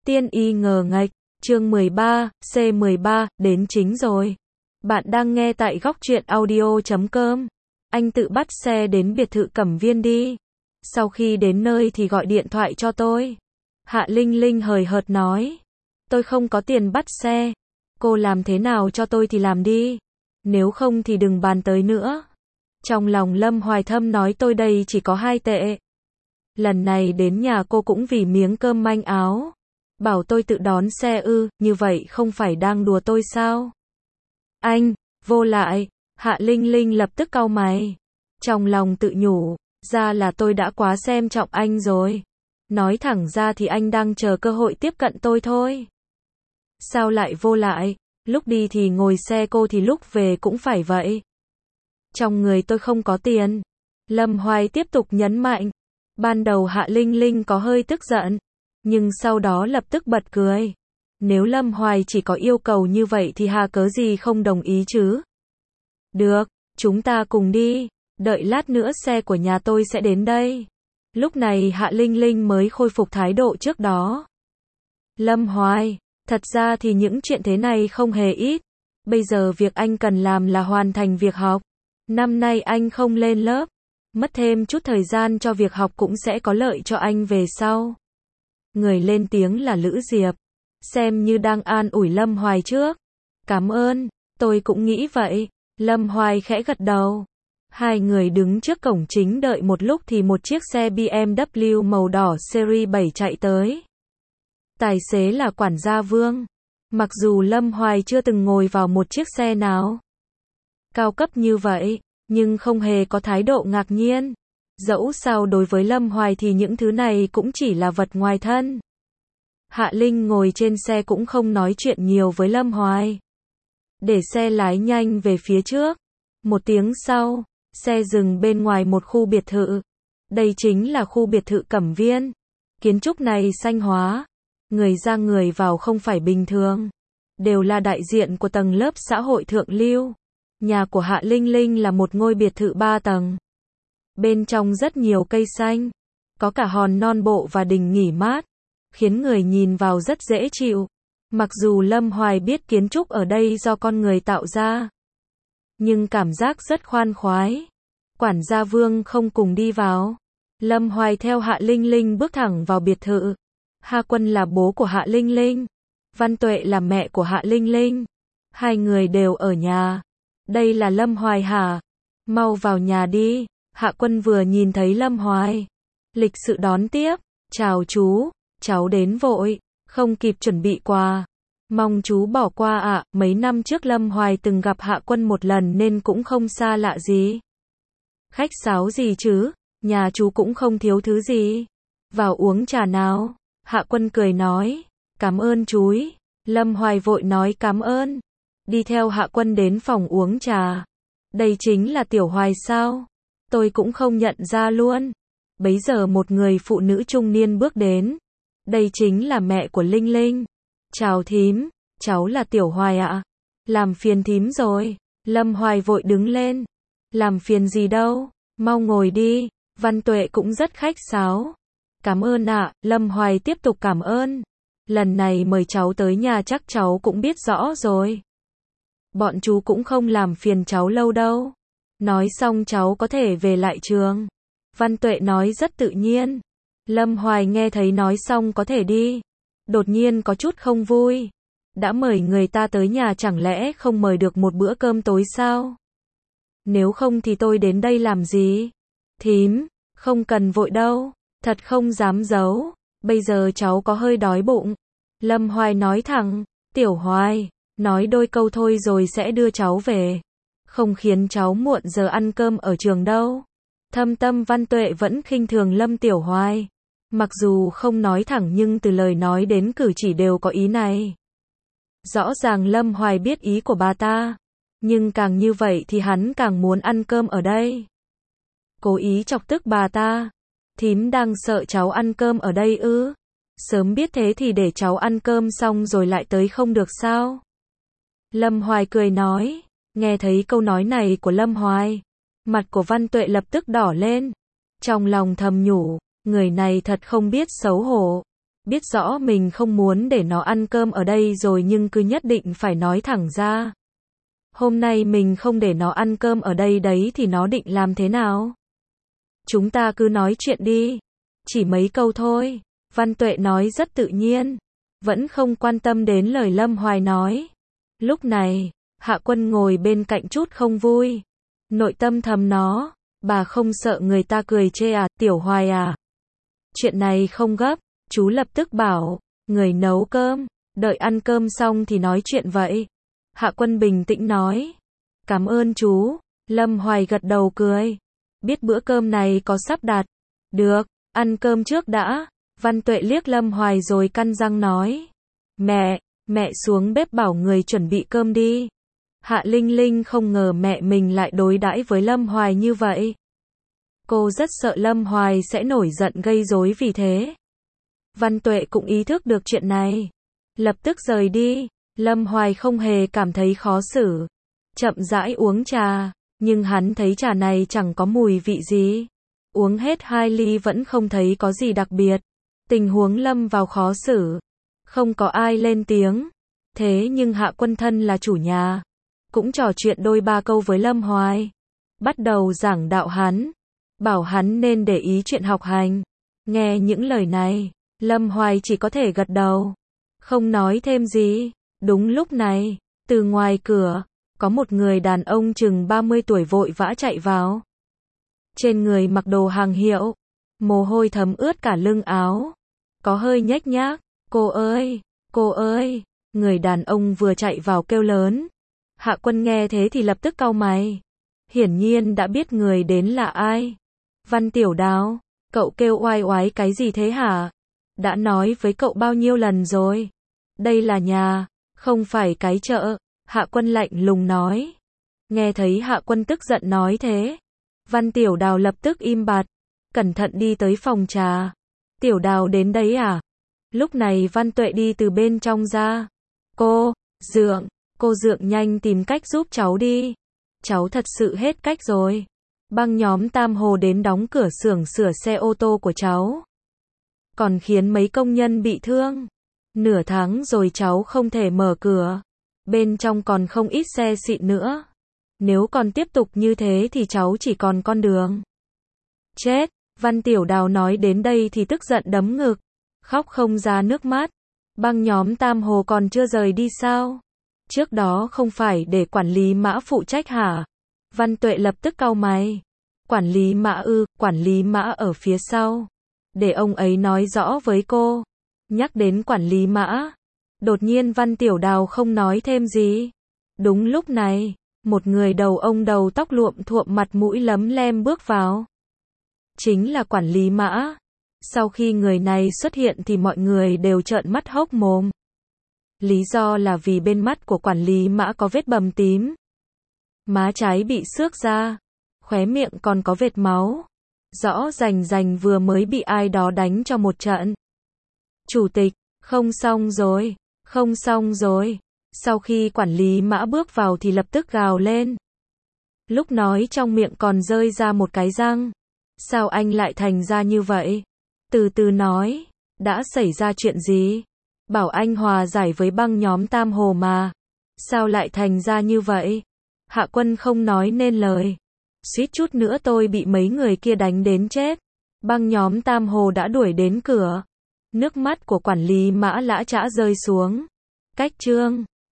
Tiên y ngờ nghệch, chương 13, C13, đến chính rồi. Bạn đang nghe tại góc truyện audio.com. Anh tự bắt xe đến biệt thự Cẩm Viên đi. Sau khi đến nơi thì gọi điện thoại cho tôi. Hạ Linh Linh hời hợt nói. Tôi không có tiền bắt xe. Cô làm thế nào cho tôi thì làm đi. Nếu không thì đừng bàn tới nữa. Trong lòng Lâm Hoài Thâm nói tôi đây chỉ có 2 tệ. Lần này đến nhà cô cũng vì miếng cơm manh áo. Bảo tôi tự đón xe ư, như vậy không phải đang đùa tôi sao? Anh, vô lại, Hạ Linh Linh lập tức cau mày. Trong lòng tự nhủ, ra là tôi đã quá xem trọng anh rồi. Nói thẳng ra thì anh đang chờ cơ hội tiếp cận tôi thôi. Sao lại vô lại, lúc đi thì ngồi xe cô thì lúc về cũng phải vậy. Trong người tôi không có tiền. Lâm Hoài tiếp tục nhấn mạnh. Ban đầu Hạ Linh Linh có hơi tức giận, nhưng sau đó lập tức bật cười. Nếu Lâm Hoài chỉ có yêu cầu như vậy thì hà cớ gì không đồng ý chứ? Được, chúng ta cùng đi, đợi lát nữa xe của nhà tôi sẽ đến đây. Lúc này Hạ Linh Linh mới khôi phục thái độ trước đó. Lâm Hoài, thật ra thì những chuyện thế này không hề ít. Bây giờ việc anh cần làm là hoàn thành việc học. Năm nay anh không lên lớp. Mất thêm chút thời gian cho việc học cũng sẽ có lợi cho anh về sau. Người lên tiếng là Lữ Diệp. Xem như đang an ủi Lâm Hoài trước. Cảm ơn, tôi cũng nghĩ vậy. Lâm Hoài khẽ gật đầu. Hai người đứng trước cổng chính đợi một lúc thì một chiếc xe BMW màu đỏ series 7 chạy tới. Tài xế là quản gia Vương. Mặc dù Lâm Hoài chưa từng ngồi vào một chiếc xe nào cao cấp như vậy, nhưng không hề có thái độ ngạc nhiên. Dẫu sao đối với Lâm Hoài thì những thứ này cũng chỉ là vật ngoài thân. Hạ Linh ngồi trên xe cũng không nói chuyện nhiều với Lâm Hoài. Để xe lái nhanh về phía trước. Một tiếng sau, xe dừng bên ngoài một khu biệt thự. Đây chính là khu biệt thự Cẩm Viên. Kiến trúc này xanh hóa. Người ra người vào không phải bình thường. Đều là đại diện của tầng lớp xã hội thượng lưu. Nhà của Hạ Linh Linh là một ngôi biệt thự 3 tầng. Bên trong rất nhiều cây xanh. Có cả hòn non bộ và đình nghỉ mát. Khiến người nhìn vào rất dễ chịu. Mặc dù Lâm Hoài biết kiến trúc ở đây do con người tạo ra. Nhưng cảm giác rất khoan khoái. Quản gia Vương không cùng đi vào. Lâm Hoài theo Hạ Linh Linh bước thẳng vào biệt thự. Hà Quân là bố của Hạ Linh Linh. Văn Tuệ là mẹ của Hạ Linh Linh. Hai người đều ở nhà. Đây là Lâm Hoài hả? Mau vào nhà đi. Hạ Quân vừa nhìn thấy Lâm Hoài. Lịch sự đón tiếp. Chào chú, cháu đến vội, không kịp chuẩn bị quà. Mong chú bỏ qua ạ. Mấy năm trước Lâm Hoài từng gặp Hạ Quân một lần nên cũng không xa lạ gì. Khách sáo gì chứ, nhà chú cũng không thiếu thứ gì. Vào uống trà nào. Hạ Quân cười nói, cảm ơn chúi. Lâm Hoài vội nói cảm ơn. Đi theo Hạ Quân đến phòng uống trà. Đây chính là Tiểu Hoài sao? Tôi cũng không nhận ra luôn. Bấy giờ một người phụ nữ trung niên bước đến. Đây chính là mẹ của Linh Linh. Chào thím, cháu là Tiểu Hoài ạ. Làm phiền thím rồi. Lâm Hoài vội đứng lên. Làm phiền gì đâu, mau ngồi đi. Văn Tuệ cũng rất khách sáo. Cảm ơn ạ. Lâm Hoài tiếp tục cảm ơn. Lần này mời cháu tới nhà chắc cháu cũng biết rõ rồi. Bọn chú cũng không làm phiền cháu lâu đâu. Nói xong cháu có thể về lại trường. Văn Tuệ nói rất tự nhiên. Lâm Hoài nghe thấy nói xong có thể đi. Đột nhiên có chút không vui. Đã mời người ta tới nhà chẳng lẽ không mời được một bữa cơm tối sao? Nếu không thì tôi đến đây làm gì? Thím, không cần vội đâu. Thật không dám giấu. Bây giờ cháu có hơi đói bụng. Lâm Hoài nói thẳng. Tiểu Hoài, nói đôi câu thôi rồi sẽ đưa cháu về. Không khiến cháu muộn giờ ăn cơm ở trường đâu. Thâm tâm Văn Tuệ vẫn khinh thường Lâm Tiểu Hoài. Mặc dù không nói thẳng nhưng từ lời nói đến cử chỉ đều có ý này. Rõ ràng Lâm Hoài biết ý của bà ta. Nhưng càng như vậy thì hắn càng muốn ăn cơm ở đây. Cố ý chọc tức bà ta. Thím đang sợ cháu ăn cơm ở đây ư? Sớm biết thế thì để cháu ăn cơm xong rồi lại tới không được sao? Lâm Hoài cười nói. Nghe thấy câu nói này của Lâm Hoài. Mặt của Văn Tuệ lập tức đỏ lên. Trong lòng thầm nhủ. Người này thật không biết xấu hổ. Biết rõ mình không muốn để nó ăn cơm ở đây rồi nhưng cứ nhất định phải nói thẳng ra. Hôm nay mình không để nó ăn cơm ở đây đấy thì nó định làm thế nào? Chúng ta cứ nói chuyện đi. Chỉ mấy câu thôi. Văn Tuệ nói rất tự nhiên. Vẫn không quan tâm đến lời Lâm Hoài nói. Lúc này, Hạ Quân ngồi bên cạnh chút không vui. Nội tâm thầm nó. Bà không sợ người ta cười chê à, Tiểu Hoài à? Chuyện này không gấp. Chú lập tức bảo. Người nấu cơm. Đợi ăn cơm xong thì nói chuyện vậy. Hạ Quân bình tĩnh nói. Cảm ơn chú. Lâm Hoài gật đầu cười. Biết bữa cơm này có sắp đặt. Được, ăn cơm trước đã. Văn Tuệ liếc Lâm Hoài rồi căn răng nói. Mẹ xuống bếp bảo người chuẩn bị cơm đi. Hạ Linh Linh không ngờ mẹ mình lại đối đãi với Lâm Hoài như vậy. Cô rất sợ Lâm Hoài sẽ nổi giận gây rối vì thế. Văn Tuệ cũng ý thức được chuyện này. Lập tức rời đi. Lâm Hoài không hề cảm thấy khó xử. Chậm rãi uống trà. Nhưng hắn thấy trà này chẳng có mùi vị gì. Uống hết 2 ly vẫn không thấy có gì đặc biệt. Tình huống lâm vào khó xử. Không có ai lên tiếng. Thế nhưng Hạ Quân thân là chủ nhà. Cũng trò chuyện đôi ba câu với Lâm Hoài. Bắt đầu giảng đạo hắn. Bảo hắn nên để ý chuyện học hành. Nghe những lời này, Lâm Hoài chỉ có thể gật đầu. Không nói thêm gì. Đúng lúc này, từ ngoài cửa, có một người đàn ông chừng 30 tuổi vội vã chạy vào. Trên người mặc đồ hàng hiệu, mồ hôi thấm ướt cả lưng áo. Có hơi nhếch nhác. Cô ơi, người đàn ông vừa chạy vào kêu lớn. Hạ Quân nghe thế thì lập tức cau mày. Hiển nhiên đã biết người đến là ai. Văn Tiểu Đào, cậu kêu oai oái cái gì thế hả? Đã nói với cậu bao nhiêu lần rồi. Đây là nhà, không phải cái chợ. Hạ Quân lạnh lùng nói. Nghe thấy Hạ Quân tức giận nói thế, Văn Tiểu Đào lập tức im bặt, cẩn thận đi tới phòng trà. Tiểu Đào đến đấy à? Lúc này Văn Tuệ đi từ bên trong ra. Cô Dượng nhanh tìm cách giúp cháu đi. Cháu thật sự hết cách rồi. Băng nhóm Tam Hồ đến đóng cửa xưởng sửa xe ô tô của cháu. Còn khiến mấy công nhân bị thương. Nửa tháng rồi cháu không thể mở cửa. Bên trong còn không ít xe xịn nữa. Nếu còn tiếp tục như thế thì cháu chỉ còn con đường chết. Văn Tiểu Đào nói đến đây thì tức giận đấm ngực, khóc không ra nước mắt. Băng nhóm Tam Hồ còn chưa rời đi sao? Trước đó không phải để quản lý Mã phụ trách hả? Văn Tuệ lập tức cau mày. Quản lý Mã ư? Quản lý Mã ở phía sau. Để ông ấy nói rõ với cô. Nhắc đến quản lý Mã, đột nhiên Văn Tiểu Đào không nói thêm gì. Đúng lúc này, một người đầu tóc luộm thuộm mặt mũi lấm lem bước vào. Chính là quản lý Mã. Sau khi người này xuất hiện thì mọi người đều trợn mắt hốc mồm. Lý do là vì bên mắt của quản lý Mã có vết bầm tím. Má trái bị xước ra. Khóe miệng còn có vệt máu. Rõ rành vừa mới bị ai đó đánh cho một trận. Chủ tịch, không xong rồi. Sau khi quản lý Mã bước vào thì lập tức gào lên. Lúc nói trong miệng còn rơi ra một cái răng. Sao anh lại thành ra như vậy? Từ từ nói, đã xảy ra chuyện gì? Bảo anh hòa giải với băng nhóm Tam Hồ mà. Sao lại thành ra như vậy? Hạ Quân không nói nên lời. Suýt chút nữa tôi bị mấy người kia đánh đến chết. Băng nhóm Tam Hồ đã đuổi đến cửa. Nước mắt của quản lý Mã lã chã rơi xuống. Cách chương